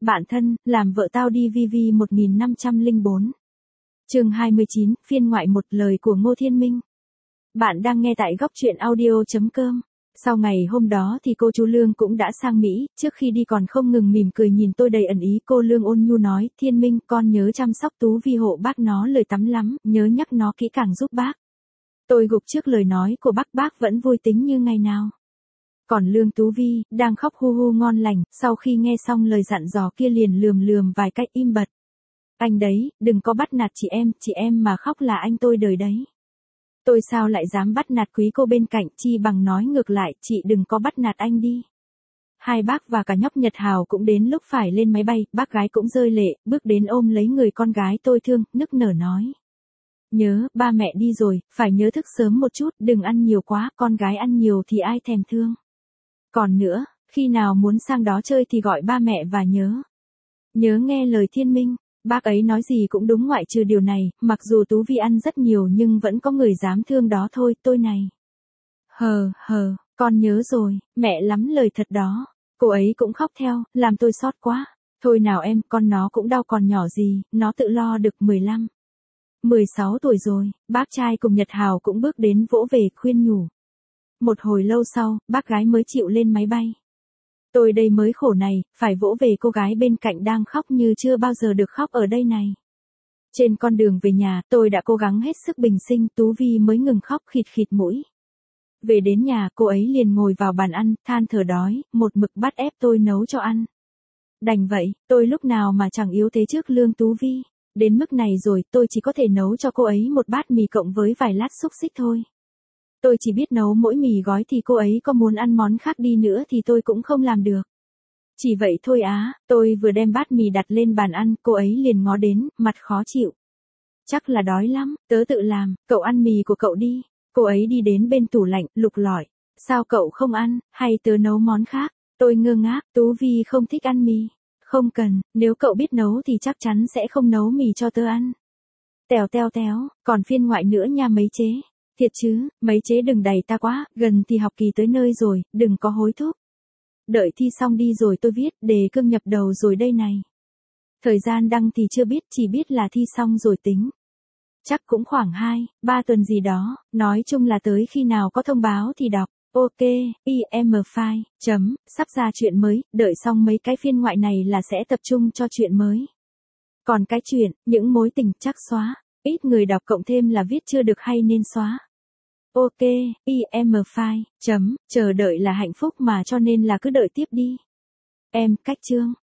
Bạn thân, làm vợ tao đi VV 1504. Chương 29, phiên ngoại một, lời của Ngô Thiên Minh. Bạn đang nghe tại góc truyện audio.com. Sau ngày hôm đó thì cô chú Lương cũng đã sang Mỹ, trước khi đi còn không ngừng mỉm cười nhìn tôi đầy ẩn ý. Cô Lương ôn nhu nói, Thiên Minh, con nhớ chăm sóc Tú Vi, hộ bác nó lời tắm lắm, nhớ nhắc nó kỹ càng giúp bác. Tôi gục trước lời nói của bác vẫn vui tính như ngày nào. Còn Lương Tú Vi, đang khóc hu hu ngon lành, sau khi nghe xong lời dặn dò kia liền lườm vài cách im bặt. Anh đấy, đừng có bắt nạt chị em mà khóc là anh tôi đời đấy. Tôi sao lại dám bắt nạt quý cô bên cạnh, chi bằng nói ngược lại, chị đừng có bắt nạt anh đi. Hai bác và cả nhóc Nhật Hào cũng đến lúc phải lên máy bay, bác gái cũng rơi lệ, bước đến ôm lấy người con gái tôi thương, nức nở nói. Nhớ, ba mẹ đi rồi, phải nhớ thức sớm một chút, đừng ăn nhiều quá, con gái ăn nhiều thì ai thèm thương. Còn nữa, khi nào muốn sang đó chơi thì gọi ba mẹ và nhớ. Nhớ nghe lời Thiên Minh. Bác ấy nói gì cũng đúng ngoại trừ điều này, mặc dù Tú Vi ăn rất nhiều nhưng vẫn có người dám thương đó thôi, tôi này. Con nhớ rồi, mẹ lắm lời thật đó. Cô ấy cũng khóc theo, làm tôi xót quá. Thôi nào em, con nó cũng đau còn nhỏ gì, nó tự lo được 15, 16 tuổi rồi. Bác trai cùng Nhật Hào cũng bước đến vỗ về khuyên nhủ. Một hồi lâu sau, bác gái mới chịu lên máy bay. Tôi đây mới khổ này, phải vỗ về cô gái bên cạnh đang khóc như chưa bao giờ được khóc ở đây này. Trên con đường về nhà, tôi đã cố gắng hết sức bình sinh, Tú Vi mới ngừng khóc khịt khịt mũi. Về đến nhà, cô ấy liền ngồi vào bàn ăn, than thở đói, một mực bắt ép tôi nấu cho ăn. Đành vậy, tôi lúc nào mà chẳng yếu thế trước Lương Tú Vi. Đến mức này rồi, tôi chỉ có thể nấu cho cô ấy một bát mì cộng với vài lát xúc xích thôi. Tôi chỉ biết nấu mỗi mì gói thì cô ấy có muốn ăn món khác đi nữa thì tôi cũng không làm được. Chỉ vậy thôi á, tôi vừa đem bát mì đặt lên bàn ăn, cô ấy liền ngó đến, mặt khó chịu. Chắc là đói lắm, tớ tự làm, cậu ăn mì của cậu đi. Cô ấy đi đến bên tủ lạnh, lục lọi. Sao cậu không ăn, hay tớ nấu món khác? Tôi ngơ ngác, Tú Vi không thích ăn mì. Không cần, nếu cậu biết nấu thì chắc chắn sẽ không nấu mì cho tớ ăn. Tèo, còn phiên ngoại nữa nha mấy chế. Thiệt chứ, mấy chế đừng đẩy ta quá, gần thì học kỳ tới nơi rồi, đừng có hối thúc. Đợi thi xong đi rồi tôi viết, đề cương nhập đầu rồi đây này. Thời gian đăng thì chưa biết, chỉ biết là thi xong rồi tính. Chắc cũng khoảng 2-3 tuần gì đó, nói chung là tới khi nào có thông báo thì đọc. Ok, im file, sắp ra chuyện mới, đợi xong mấy cái phiên ngoại này là sẽ tập trung cho chuyện mới. Còn cái chuyện, những mối tình chắc xóa. Ít người đọc cộng thêm là viết chưa được hay nên xóa. Ok, im file, chờ đợi là hạnh phúc mà cho nên là cứ đợi tiếp đi. Em, cách chương.